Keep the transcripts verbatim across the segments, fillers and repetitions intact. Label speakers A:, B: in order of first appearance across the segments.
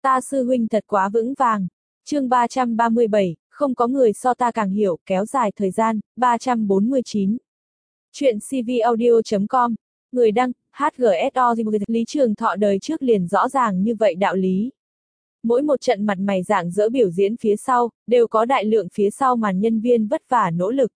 A: Ta sư huynh thật quá vững vàng. Chương ba trăm ba mươi bảy, không có người so ta càng hiểu, kéo dài thời gian, ba trăm bốn mươi chín. Chuyện cvaudio chấm com, người đăng, hát giê ét o. Lý Trường Thọ đời trước liền rõ ràng như vậy đạo lý. Mỗi một trận mặt mày rạng rỡ biểu diễn phía sau, đều có đại lượng phía sau màn nhân viên vất vả nỗ lực.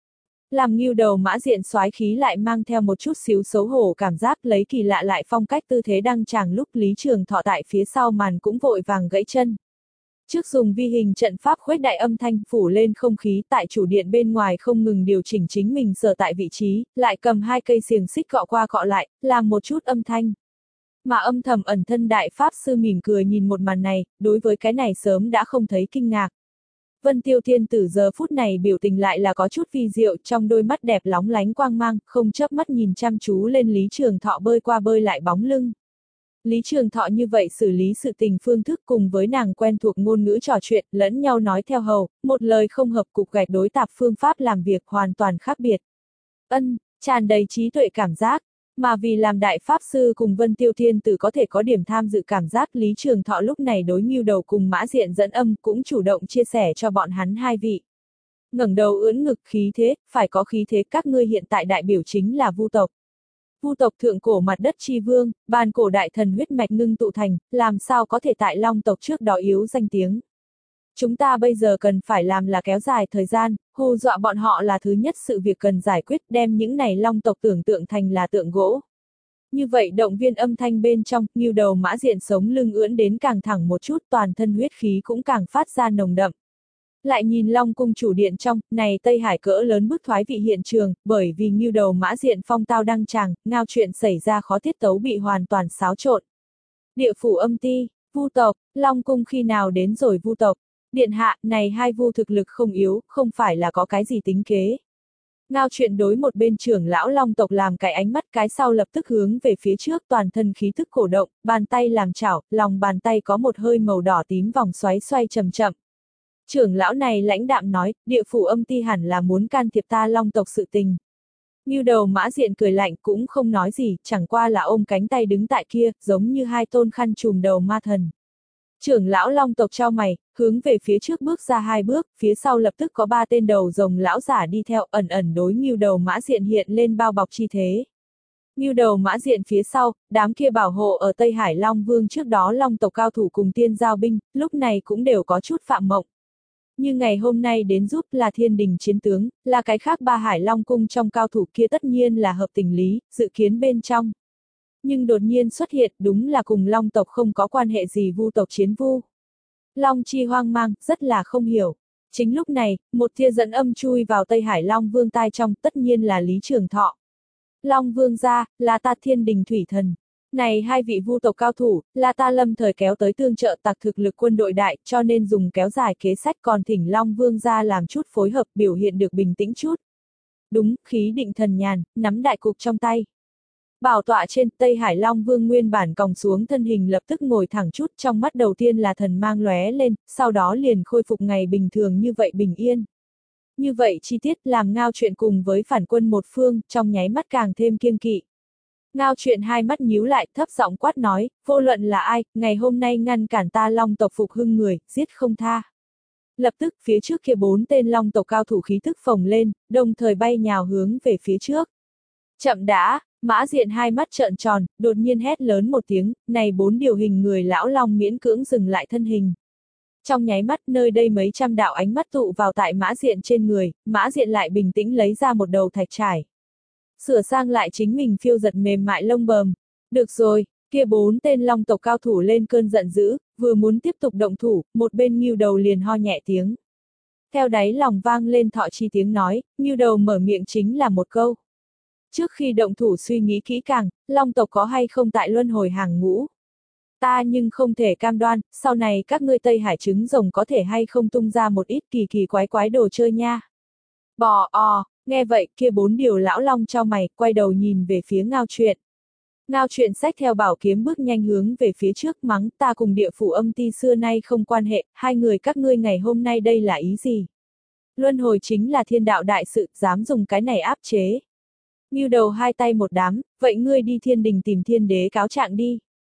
A: Làm Ngưu Đầu Mã Diện soái khí lại mang theo một chút xíu xấu hổ cảm giác, lấy kỳ lạ lại phong cách tư thế đăng tràng lúc Lý Trường Thọ tại phía sau màn cũng vội vàng gãy chân. Trước dùng vi hình trận pháp khuếch đại âm thanh phủ lên không khí, tại chủ điện bên ngoài không ngừng điều chỉnh chính mình sở tại vị trí, lại cầm hai cây xiềng xích cọ qua cọ lại, làm một chút âm thanh. Mà âm thầm ẩn thân đại pháp sư mỉm cười nhìn một màn này, đối với cái này sớm đã không thấy kinh ngạc. Vân Tiêu Thiên Tử giờ phút này biểu tình lại là có chút vi diệu, trong đôi mắt đẹp lóng lánh quang mang, không chớp mắt nhìn chăm chú lên Lý Trường Thọ bơi qua bơi lại bóng lưng. Lý Trường Thọ như vậy xử lý sự tình phương thức cùng với nàng quen thuộc ngôn ngữ trò chuyện, lẫn nhau nói theo hầu, một lời không hợp cục gạch đối tạp phương pháp làm việc hoàn toàn khác biệt. Ân, tràn đầy trí tuệ cảm giác. Mà vì làm đại pháp sư cùng Vân Tiêu Thiên Tử có thể có điểm tham dự cảm giác, Lý Trường Thọ lúc này đối Ngưu Đầu cùng Mã Diện dẫn âm cũng chủ động chia sẻ cho bọn hắn hai vị. Ngẩng đầu ưỡn ngực khí thế, phải có khí thế, các ngươi hiện tại đại biểu chính là Vu tộc. Vu tộc thượng cổ mặt đất chi vương, bàn cổ đại thần huyết mạch ngưng tụ thành, làm sao có thể tại Long tộc trước đó yếu danh tiếng. Chúng ta bây giờ cần phải làm là kéo dài thời gian, hù dọa bọn họ là thứ nhất sự việc cần giải quyết, đem những này Long tộc tưởng tượng thành là tượng gỗ. Như vậy động viên âm thanh bên trong, Ngưu Đầu Mã Diện sống lưng ưỡn đến càng thẳng một chút, toàn thân huyết khí cũng càng phát ra nồng đậm. Lại nhìn Long cung chủ điện trong, này Tây Hải cỡ lớn bức thoái vị hiện trường, bởi vì Ngưu Đầu Mã Diện phong tao đăng tràng, ngao chuyện xảy ra khó tiết tấu bị hoàn toàn xáo trộn. Địa phủ âm ti, Vu tộc, Long cung khi nào đến rồi Vu tộc? Điện hạ, này hai vu thực lực không yếu, không phải là có cái gì tính kế. Ngao chuyện đối một bên trưởng lão Long tộc làm cái ánh mắt, cái sau lập tức hướng về phía trước, toàn thân khí thức cổ động, bàn tay làm chảo, lòng bàn tay có một hơi màu đỏ tím vòng xoáy xoay chậm chậm. Trưởng lão này lãnh đạm nói, địa phủ âm ti hẳn là muốn can thiệp ta Long tộc sự tình. Ngưu Đầu Mã Diện cười lạnh cũng không nói gì, chẳng qua là ôm cánh tay đứng tại kia, giống như hai tôn khăn trùm đầu ma thần. Trưởng lão Long tộc trao mày, hướng về phía trước bước ra hai bước, phía sau lập tức có ba tên đầu rồng lão giả đi theo, ẩn ẩn đối Ngưu Đầu Mã Diện hiện lên bao bọc chi thế. Ngưu Đầu Mã Diện phía sau, đám kia bảo hộ ở Tây Hải Long Vương trước đó Long tộc cao thủ cùng tiên giao binh, lúc này cũng đều có chút phạm mộng. Như ngày hôm nay đến giúp là thiên đình chiến tướng, là cái khác ba Hải Long cung trong cao thủ kia tất nhiên là hợp tình lý, dự kiến bên trong. Nhưng đột nhiên xuất hiện đúng là cùng Long tộc không có quan hệ gì Vu tộc chiến vu. Long chi hoang mang, rất là không hiểu. Chính lúc này, một tia dẫn âm chui vào Tây Hải Long Vương tai trong, tất nhiên là Lý Trường Thọ. Long Vương gia, là ta thiên đình thủy thần. Này hai vị Vu tộc cao thủ, là ta lâm thời kéo tới tương trợ tạc thực lực quân đội đại, cho nên dùng kéo dài kế sách, còn thỉnh Long Vương gia làm chút phối hợp, biểu hiện được bình tĩnh chút. Đúng, khí định thần nhàn, nắm đại cục trong tay. Bảo tọa trên, Tây Hải Long Vương nguyên bản còng xuống thân hình lập tức ngồi thẳng chút, trong mắt đầu tiên là thần mang lóe lên, sau đó liền khôi phục ngày bình thường như vậy bình yên. Như vậy chi tiết làm Ngao chuyện cùng với phản quân một phương, trong nháy mắt càng thêm kiêng kỵ. Ngao chuyện hai mắt nhíu lại, thấp giọng quát nói, vô luận là ai, ngày hôm nay ngăn cản ta Long tộc phục hưng người, giết không tha. Lập tức, phía trước kia bốn tên Long tộc cao thủ khí thức phồng lên, đồng thời bay nhào hướng về phía trước. Chậm đã, Mã Diện hai mắt trợn tròn, đột nhiên hét lớn một tiếng, này bốn điều hình người lão Long miễn cưỡng dừng lại thân hình. Trong nháy mắt nơi đây mấy trăm đạo ánh mắt tụ vào tại Mã Diện trên người, Mã Diện lại bình tĩnh lấy ra một đầu thạch trải. Sửa sang lại chính mình phiêu giật mềm mại lông bờm. Được rồi, kia bốn tên Long tộc cao thủ lên cơn giận dữ, vừa muốn tiếp tục động thủ, một bên Ngưu Đầu liền ho nhẹ tiếng. Theo đáy lòng vang lên thọ chi tiếng nói, Ngưu Đầu mở miệng chính là một câu. Trước khi động thủ suy nghĩ kỹ càng, Long tộc có hay không tại luân hồi hàng ngũ. Ta nhưng không thể cam đoan, sau này các ngươi Tây Hải trứng rồng có thể hay không tung ra một ít kỳ kỳ quái quái đồ chơi nha. Bò o, nghe vậy kia bốn điều lão Long trao mày, quay đầu nhìn về phía Ngao chuyện. Ngao chuyện xách theo bảo kiếm bước nhanh hướng về phía trước mắng, ta cùng địa phủ âm ti xưa nay không quan hệ, hai người các ngươi ngày hôm nay đây là ý gì? Luân hồi chính là thiên đạo đại sự, dám dùng cái này áp chế. Ngưu Đầu hai tay một đám, vậy ngươi đi thiên đình tìm thiên đế cáo trạng đi.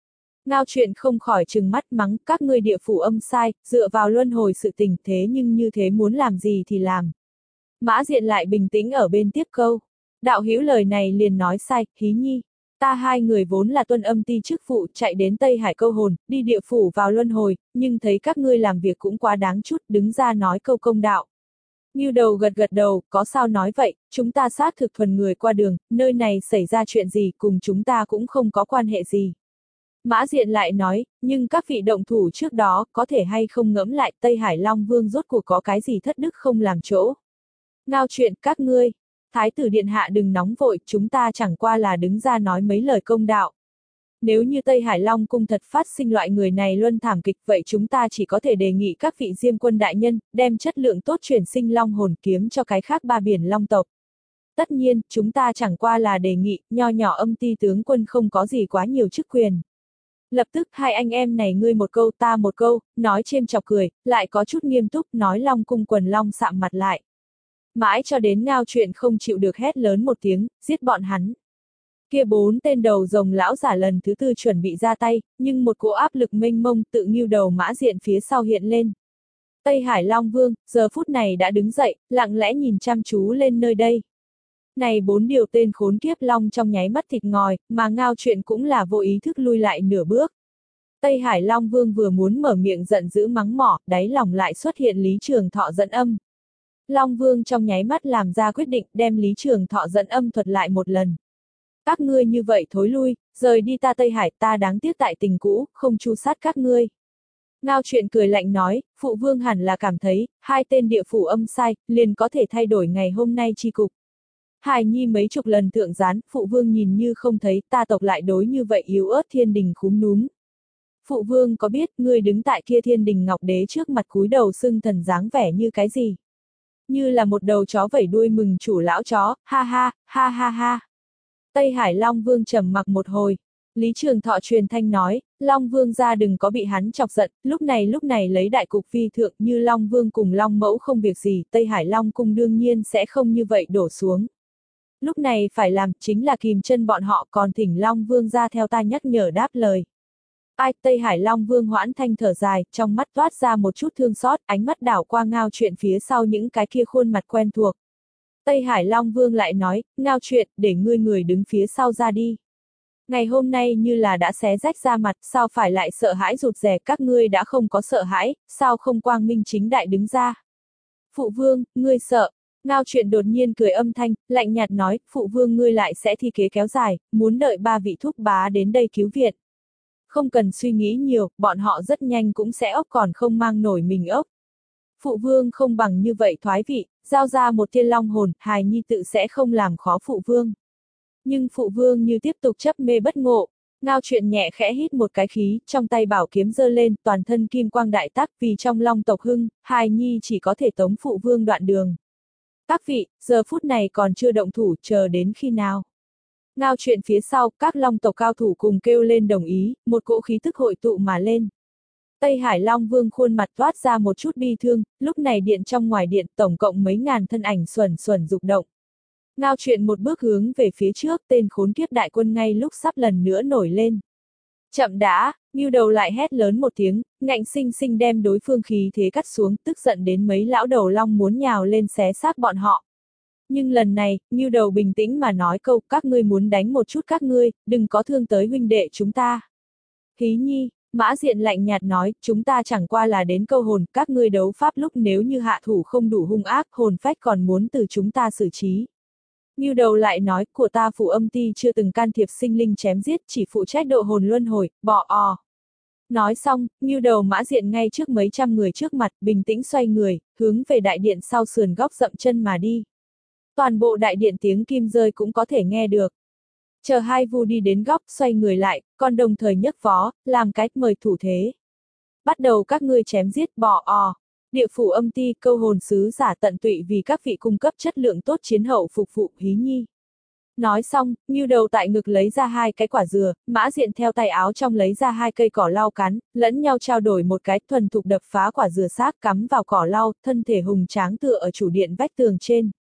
A: Ngao Chuyện không khỏi trừng mắt mắng, các ngươi địa phủ âm sai, dựa vào luân hồi sự tình, thế nhưng như thế muốn làm gì thì làm. Mã Diện lại bình tĩnh ở bên tiếp câu. Đạo hữu lời này liền nói sai, Hí Nhi. Ta hai người vốn là tuân âm ti chức vụ, chạy đến Tây Hải câu hồn, đi địa phủ vào luân hồi, nhưng thấy các ngươi làm việc cũng quá đáng chút, đứng ra nói câu công đạo. Ngưu Đầu gật gật đầu, có sao nói vậy, chúng ta xác thực thuần người qua đường, nơi này xảy ra chuyện gì cùng chúng ta cũng không có quan hệ gì. Mã Diện lại nói, nhưng các vị động thủ trước đó, có thể hay không ngẫm lại Tây Hải Long Vương rốt cuộc có cái gì thất đức không làm chỗ. Ngao Chuyện, các ngươi, Thái tử điện hạ đừng nóng vội, chúng ta chẳng qua là đứng ra nói mấy lời công đạo. Nếu như Tây Hải Long cung thật phát sinh loại người này luân thảm kịch, vậy chúng ta chỉ có thể đề nghị các vị Diêm quân đại nhân, đem chất lượng tốt chuyển sinh long hồn kiếm cho cái khác ba biển long tộc. Tất nhiên, chúng ta chẳng qua là đề nghị, nho nhỏ âm ti tướng quân không có gì quá nhiều chức quyền. Lập tức hai anh em này ngươi một câu ta một câu, nói chêm chọc cười, lại có chút nghiêm túc nói Long cung quần long sạm mặt lại. Mãi cho đến Ngao Chuyện không chịu được hét lớn một tiếng, giết bọn hắn. Kia bốn tên đầu rồng lão giả lần thứ tư chuẩn bị ra tay, nhưng một cỗ áp lực mênh mông tự Ngưu Đầu Mã Diện phía sau hiện lên. Tây Hải Long Vương, giờ phút này đã đứng dậy, lặng lẽ nhìn chăm chú lên nơi đây. Này bốn điều tên khốn kiếp long trong nháy mắt thịt ngòi, mà Ngao Chuyện cũng là vô ý thức lui lại nửa bước. Tây Hải Long Vương vừa muốn mở miệng giận dữ mắng mỏ, đáy lòng lại xuất hiện Lý Trường Thọ dẫn âm. Long Vương trong nháy mắt làm ra quyết định đem Lý Trường Thọ dẫn âm thuật lại một lần. Các ngươi như vậy thối lui, rời đi ta Tây Hải, ta đáng tiếc tại tình cũ, không tru sát các ngươi. Ngao Chuyện cười lạnh nói, phụ vương hẳn là cảm thấy, hai tên địa phủ âm sai, liền có thể thay đổi ngày hôm nay chi cục. Hải Nhi mấy chục lần thượng gián, phụ vương nhìn như không thấy, ta tộc lại đối như vậy yếu ớt thiên đình khúm núm. Phụ vương có biết, ngươi đứng tại kia thiên đình ngọc đế trước mặt cúi đầu xưng thần dáng vẻ như cái gì? Như là một đầu chó vẩy đuôi mừng chủ lão chó, ha ha, ha ha ha. Tây Hải Long Vương trầm mặc một hồi. Lý Trường Thọ truyền thanh nói, Long Vương gia đừng có bị hắn chọc giận, lúc này lúc này lấy đại cục vi thượng như Long Vương cùng Long Mẫu không việc gì, Tây Hải Long cung đương nhiên sẽ không như vậy đổ xuống. Lúc này phải làm chính là kìm chân bọn họ, còn thỉnh Long Vương gia theo ta nhắc nhở đáp lời. Ai, Tây Hải Long Vương hoãn thanh thở dài, trong mắt toát ra một chút thương xót, ánh mắt đảo qua Ngao Chuyện phía sau những cái kia khuôn mặt quen thuộc. Tây Hải Long Vương lại nói, Ngao Chuyện, để ngươi người đứng phía sau ra đi. Ngày hôm nay như là đã xé rách ra mặt, sao phải lại sợ hãi rụt rè, các ngươi đã không có sợ hãi, sao không quang minh chính đại đứng ra. Phụ vương, ngươi sợ. Ngao Chuyện đột nhiên cười âm thanh, lạnh nhạt nói, phụ vương ngươi lại sẽ thi kế kéo dài, muốn đợi ba vị thúc bá đến đây cứu viện. Không cần suy nghĩ nhiều, bọn họ rất nhanh cũng sẽ ốc còn không mang nổi mình ốc. Phụ vương không bằng như vậy thoái vị, giao ra một thiên long hồn, hài nhi tự sẽ không làm khó phụ vương. Nhưng phụ vương như tiếp tục chấp mê bất ngộ. Ngao Chuyện nhẹ khẽ hít một cái khí, trong tay bảo kiếm giơ lên, toàn thân kim quang đại tác, vì trong long tộc hưng, hài nhi chỉ có thể tống phụ vương đoạn đường. Các vị, giờ phút này còn chưa động thủ, chờ đến khi nào? Ngao Chuyện phía sau, các long tộc cao thủ cùng kêu lên đồng ý, một cỗ khí tức hội tụ mà lên. Tây Hải Long Vương khuôn mặt toát ra một chút bi thương, lúc này điện trong ngoài điện tổng cộng mấy ngàn thân ảnh xuẩn xuẩn dục động. Ngao Chuyện một bước hướng về phía trước, tên khốn kiếp đại quân ngay lúc sắp lần nữa nổi lên. Chậm đã, Ngưu Đầu lại hét lớn một tiếng, ngạnh sinh sinh đem đối phương khí thế cắt xuống, tức giận đến mấy lão đầu long muốn nhào lên xé xác bọn họ. Nhưng lần này, Ngưu Đầu bình tĩnh mà nói câu, các ngươi muốn đánh một chút các ngươi, đừng có thương tới huynh đệ chúng ta. Hí Nhi, Mã Diện lạnh nhạt nói, chúng ta chẳng qua là đến câu hồn, các ngươi đấu pháp lúc nếu như hạ thủ không đủ hung ác, hồn phách còn muốn từ chúng ta xử trí. Ngưu Đầu lại nói, của ta phủ âm ti chưa từng can thiệp sinh linh chém giết, chỉ phụ trách độ hồn luân hồi, bỏ o. Nói xong, Ngưu Đầu Mã Diện ngay trước mấy trăm người trước mặt, bình tĩnh xoay người, hướng về đại điện sau sườn góc dậm chân mà đi. Toàn bộ đại điện tiếng kim rơi cũng có thể nghe được. Chờ hai vu đi đến góc, xoay người lại, còn đồng thời nhấc vó, làm cái mời thủ thế. Bắt đầu các ngươi chém giết bỏ o. Địa phủ âm ti, câu hồn sứ giả tận tụy vì các vị cung cấp chất lượng tốt chiến hậu phục vụ Hí Nhi. Nói xong, Ngưu Đầu tại ngực lấy ra hai cái quả dừa, Mã Diện theo tay áo trong lấy ra hai cây cỏ lau cắn, lẫn nhau trao đổi một cái, thuần thục đập phá quả dừa xác cắm vào cỏ lau, thân thể hùng tráng tựa ở chủ điện vách tường trên.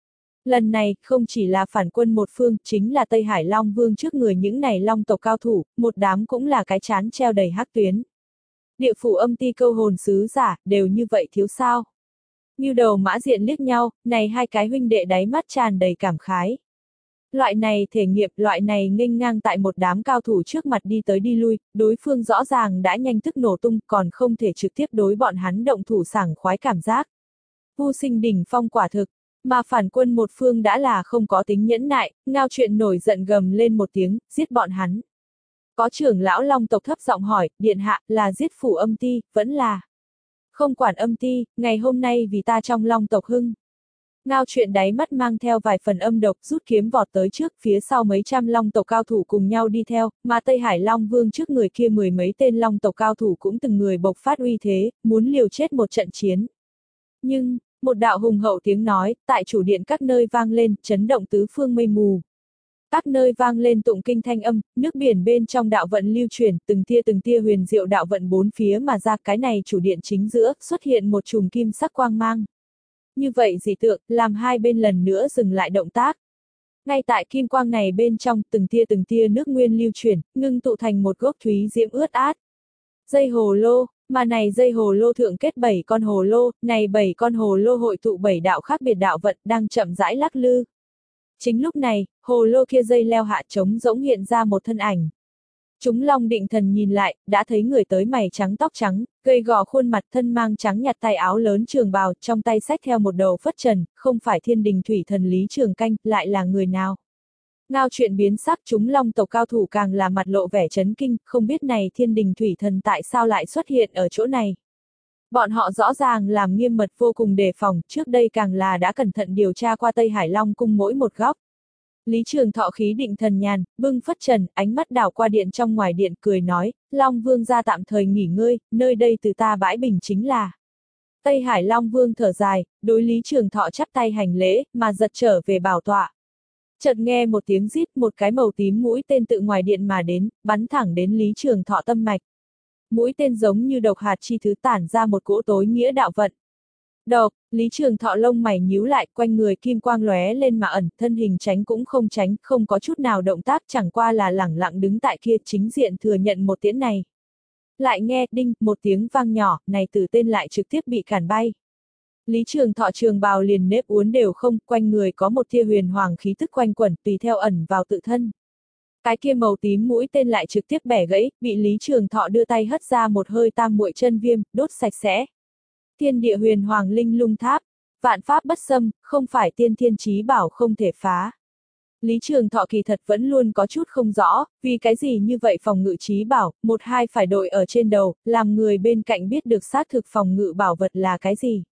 A: Lần này, không chỉ là phản quân một phương, chính là Tây Hải Long Vương trước người những này long tộc cao thủ, một đám cũng là cái chán treo đầy hắc tuyến. Địa phủ âm ti câu hồn sứ giả, đều như vậy thiếu sao? Ngưu Đầu Mã Diện liếc nhau, này hai cái huynh đệ đáy mắt tràn đầy cảm khái. Loại này thể nghiệm, loại này nghênh ngang tại một đám cao thủ trước mặt đi tới đi lui, đối phương rõ ràng đã nhanh thức nổ tung, còn không thể trực tiếp đối bọn hắn động thủ sảng khoái cảm giác. Vu sinh đỉnh phong quả thực, mà phản quân một phương đã là không có tính nhẫn nại, ngao chuyện nổi giận gầm lên một tiếng, giết bọn hắn. Có trưởng lão long tộc thấp giọng hỏi, điện hạ, là giết phủ âm ti, vẫn là. Không quản âm ti, ngày hôm nay vì ta trong long tộc hưng. Ngao chuyện đáy mắt mang theo vài phần âm độc, rút kiếm vọt tới trước, phía sau mấy trăm long tộc cao thủ cùng nhau đi theo, mà Tây Hải Long Vương trước người kia mười mấy tên long tộc cao thủ cũng từng người bộc phát uy thế, muốn liều chết một trận chiến. Nhưng, một đạo hùng hậu tiếng nói, tại chủ điện các nơi vang lên, chấn động tứ phương mây mù. Các nơi vang lên tụng kinh thanh âm, nước biển bên trong đạo vận lưu chuyển, từng tia từng tia huyền diệu đạo vận bốn phía mà ra, cái này chủ điện chính giữa, xuất hiện một chùm kim sắc quang mang. Như vậy dị tượng, làm hai bên lần nữa dừng lại động tác. Ngay tại kim quang này bên trong, từng tia từng tia nước nguyên lưu chuyển, ngưng tụ thành một gốc thúy diễm ướt át. Dây hồ lô, mà này dây hồ lô thượng kết bảy con hồ lô, này bảy con hồ lô hội tụ bảy đạo khác biệt đạo vận đang chậm rãi lắc lư. Chính lúc này, hồ lô kia dây leo hạ trống rỗng hiện ra một thân ảnh. Chúng Long Định Thần nhìn lại, đã thấy người tới mày trắng tóc trắng, gầy gò khuôn mặt, thân mang trắng nhạt tay áo lớn trường bào, trong tay xách theo một đầu phất trần, không phải Thiên Đình Thủy Thần Lý Trường Canh, lại là người nào? Ngao chuyện biến sắc, chúng Long tộc cao thủ càng là mặt lộ vẻ chấn kinh, không biết này Thiên Đình Thủy Thần tại sao lại xuất hiện ở chỗ này. Bọn họ rõ ràng làm nghiêm mật vô cùng đề phòng, trước đây càng là đã cẩn thận điều tra qua Tây Hải Long cung mỗi một góc. Lý Trường Thọ khí định thần nhàn, bưng phất trần, ánh mắt đảo qua điện trong ngoài điện cười nói, Long Vương gia tạm thời nghỉ ngơi, nơi đây từ ta bãi bình chính là. Tây Hải Long Vương thở dài, đối Lý Trường Thọ chắp tay hành lễ, mà giật trở về bảo tọa. Chợt nghe một tiếng rít, một cái màu tím mũi tên tự ngoài điện mà đến, bắn thẳng đến Lý Trường Thọ tâm mạch. Mũi tên giống như độc hạt chi thứ tản ra một cỗ tối nghĩa đạo vận. Độc, Lý Trường Thọ lông mày nhíu lại, quanh người kim quang lóe lên mà ẩn, thân hình tránh cũng không tránh, không có chút nào động tác, chẳng qua là lẳng lặng đứng tại kia chính diện thừa nhận một tiễn này. Lại nghe, đinh, một tiếng vang nhỏ, này tử tên lại trực tiếp bị cản bay. Lý Trường Thọ trường bào liền nếp uốn đều không, quanh người có một tia huyền hoàng khí tức quanh quẩn, tùy theo ẩn vào tự thân. Cái kia màu tím mũi tên lại trực tiếp bẻ gãy, bị Lý Trường Thọ đưa tay hất ra một hơi tam muội chân viêm, đốt sạch sẽ. Thiên địa huyền hoàng linh lung tháp, vạn pháp bất xâm, không phải tiên thiên chí bảo không thể phá. Lý Trường Thọ kỳ thật vẫn luôn có chút không rõ, vì cái gì như vậy phòng ngự chí bảo, một hai phải đội ở trên đầu, làm người bên cạnh biết được xác thực phòng ngự bảo vật là cái gì.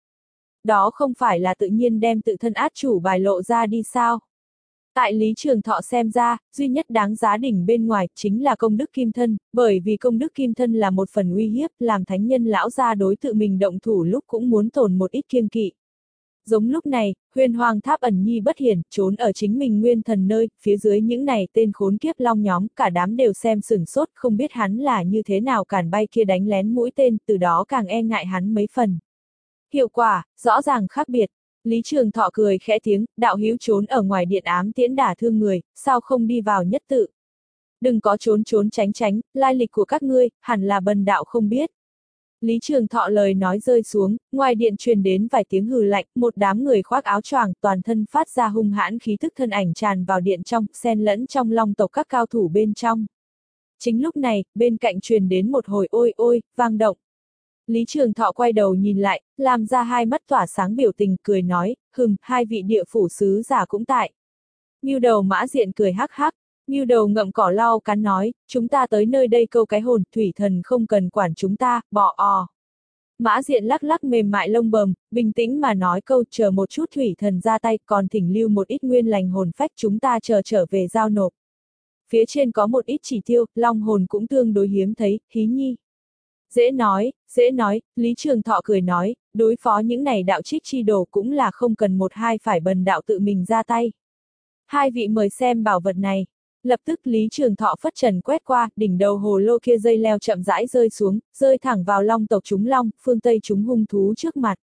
A: Đó không phải là tự nhiên đem tự thân át chủ bài lộ ra đi sao. Tại Lý Trường Thọ xem ra, duy nhất đáng giá đỉnh bên ngoài, chính là công đức kim thân, bởi vì công đức kim thân là một phần uy hiếp, làm thánh nhân lão gia đối tự mình động thủ lúc cũng muốn tổn một ít kiêng kỵ. Giống lúc này, huyền hoàng tháp ẩn nhi bất hiển, trốn ở chính mình nguyên thần nơi, phía dưới những này tên khốn kiếp long nhóm, cả đám đều xem sửng sốt, không biết hắn là như thế nào cản bay kia đánh lén mũi tên, từ đó càng e ngại hắn mấy phần. Hiệu quả, rõ ràng khác biệt. Lý Trường Thọ cười khẽ tiếng, đạo hữu trốn ở ngoài điện ám tiễn đả thương người, sao không đi vào nhất tự. Đừng có trốn trốn tránh tránh, lai lịch của các ngươi, hẳn là bần đạo không biết. Lý Trường Thọ lời nói rơi xuống, ngoài điện truyền đến vài tiếng hừ lạnh, một đám người khoác áo choàng, toàn thân phát ra hung hãn khí tức thân ảnh tràn vào điện trong, xen lẫn trong long tộc các cao thủ bên trong. Chính lúc này, bên cạnh truyền đến một hồi ôi ôi, vang động. Lý Trường Thọ quay đầu nhìn lại, làm ra hai mắt tỏa sáng biểu tình, cười nói, hừm, hai vị địa phủ sứ giả cũng tại. Ngưu Đầu Mã Diện cười hắc hắc, Ngưu Đầu ngậm cỏ lau cắn nói, chúng ta tới nơi đây câu cái hồn, Thủy Thần không cần quản chúng ta, bỏ o. Mã Diện lắc lắc mềm mại lông bầm, bình tĩnh mà nói câu chờ một chút Thủy Thần ra tay, còn thỉnh lưu một ít nguyên lành hồn phách chúng ta chờ trở về giao nộp. Phía trên có một ít chỉ tiêu, long hồn cũng tương đối hiếm thấy, hí nhi. Dễ nói, dễ nói, Lý Trường Thọ cười nói, đối phó những này đạo trích chi đồ cũng là không cần một hai phải bần đạo tự mình ra tay. Hai vị mời xem bảo vật này. Lập tức Lý Trường Thọ phất trần quét qua, đỉnh đầu hồ lô kia dây leo chậm rãi rơi xuống, rơi thẳng vào long tộc chúng long, phương Tây chúng hung thú trước mặt.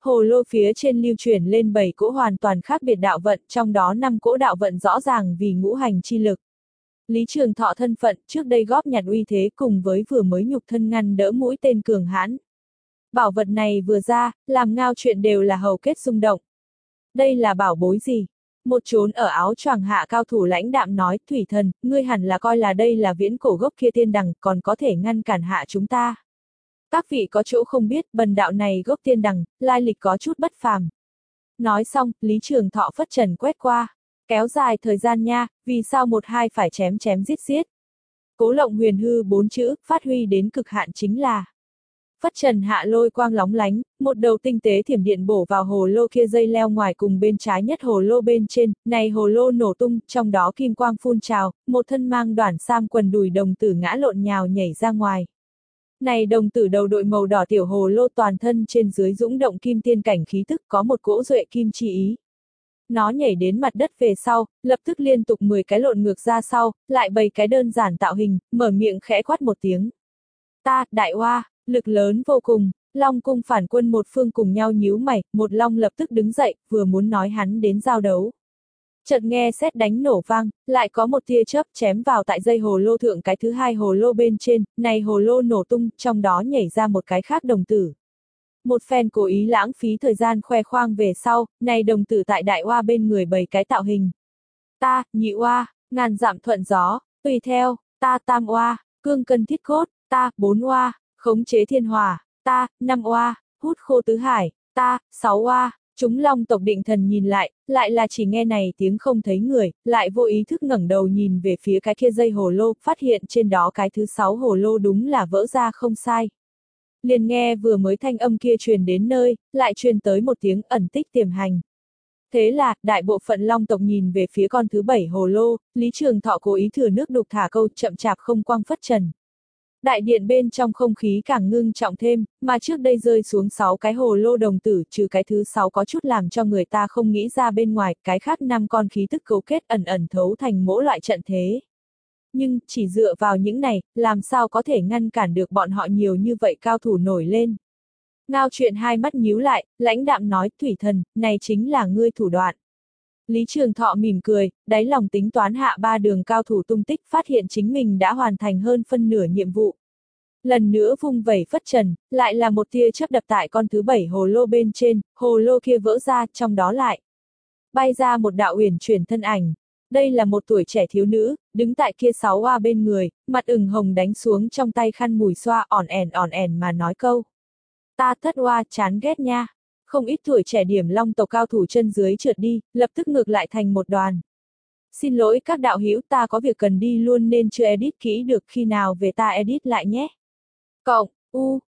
A: hồ lô phía trên lưu chuyển lên bảy cỗ hoàn toàn khác biệt đạo vận, trong đó năm cỗ đạo vận rõ ràng vì ngũ hành chi lực. Lý Trường Thọ thân phận trước đây góp nhặt uy thế cùng với vừa mới nhục thân ngăn đỡ mũi tên cường hãn. Bảo vật này vừa ra, làm ngao chuyện đều là hầu kết rung động. Đây là bảo bối gì? Một trốn ở áo choàng hạ cao thủ lãnh đạm nói, Thủy Thần, ngươi hẳn là coi là đây là viễn cổ gốc kia tiên đằng, còn có thể ngăn cản hạ chúng ta. Các vị có chỗ không biết, bần đạo này gốc tiên đằng, lai lịch có chút bất phàm. Nói xong, Lý Trường Thọ phất trần quét qua. Kéo dài thời gian nha, vì sao một hai phải chém chém giết giết. Cố Lộng Huyền hư bốn chữ, phát huy đến cực hạn chính là. Phất trần hạ lôi quang lóng lánh, một đầu tinh tế thiểm điện bổ vào hồ lô kia dây leo ngoài cùng bên trái nhất hồ lô bên trên, này hồ lô nổ tung, trong đó kim quang phun trào, một thân mang đoản sam quần đùi đồng tử ngã lộn nhào nhảy ra ngoài. Này đồng tử đầu đội màu đỏ tiểu hồ lô toàn thân trên dưới dũng động kim tiên cảnh khí tức có một cỗ duệ kim chi ý. Nó nhảy đến mặt đất về sau, lập tức liên tục mười cái lộn ngược ra sau, lại bày cái đơn giản tạo hình, mở miệng khẽ quát một tiếng. Ta, đại oa, lực lớn vô cùng, Long cung phản quân một phương cùng nhau nhíu mày, một long lập tức đứng dậy, vừa muốn nói hắn đến giao đấu. Chợt nghe sét đánh nổ vang, lại có một tia chớp chém vào tại dây hồ lô thượng cái thứ hai hồ lô bên trên, này hồ lô nổ tung, trong đó nhảy ra một cái khác đồng tử. Một phen cố ý lãng phí thời gian khoe khoang về sau, này đồng tử tại đại oa bên người bày cái tạo hình. Ta, nhị oa, ngàn dặm thuận gió, tùy theo, ta tam oa, cương cân thiết cốt, ta, bốn oa, khống chế thiên hỏa, ta, năm oa, hút khô tứ hải, ta, sáu oa. Chúng long tộc định thần nhìn lại, lại là chỉ nghe này tiếng không thấy người, lại vô ý thức ngẩng đầu nhìn về phía cái kia dây hồ lô, phát hiện trên đó cái thứ sáu hồ lô đúng là vỡ ra không sai. Liền nghe vừa mới thanh âm kia truyền đến nơi, lại truyền tới một tiếng ẩn tích tiềm hành. Thế là, đại bộ phận long tộc nhìn về phía con thứ bảy hồ lô, Lý Trường Thọ cố ý thừa nước đục thả câu chậm chạp không quang phất trần. Đại điện bên trong không khí càng ngưng trọng thêm, mà trước đây rơi xuống sáu cái hồ lô đồng tử, trừ cái thứ sáu có chút làm cho người ta không nghĩ ra bên ngoài, cái khác năm con khí tức cấu kết ẩn ẩn thấu thành mỗi loại trận thế. Nhưng, chỉ dựa vào những này, làm sao có thể ngăn cản được bọn họ nhiều như vậy cao thủ nổi lên. Ngao chuyện hai mắt nhíu lại, lãnh đạm nói, Thủy Thần, này chính là ngươi thủ đoạn. Lý Trường Thọ mỉm cười, đáy lòng tính toán hạ ba đường cao thủ tung tích, phát hiện chính mình đã hoàn thành hơn phân nửa nhiệm vụ. Lần nữa vung vẩy phất trần, lại là một tia chớp đập tại con thứ bảy hồ lô bên trên, hồ lô kia vỡ ra, trong đó lại bay ra một đạo uyển chuyển thân ảnh. Đây là một tuổi trẻ thiếu nữ, đứng tại kia sáu oa bên người, mặt ửng hồng đánh xuống trong tay khăn mùi xoa ỏn ẻn ỏn ẻn mà nói câu. Ta thất oa chán ghét nha. Không ít tuổi trẻ điểm long tộc cao thủ chân dưới trượt đi, lập tức ngược lại thành một đoàn. Xin lỗi các đạo hữu, ta có việc cần đi luôn nên chưa edit kỹ được, khi nào về ta edit lại nhé. Cộng, u,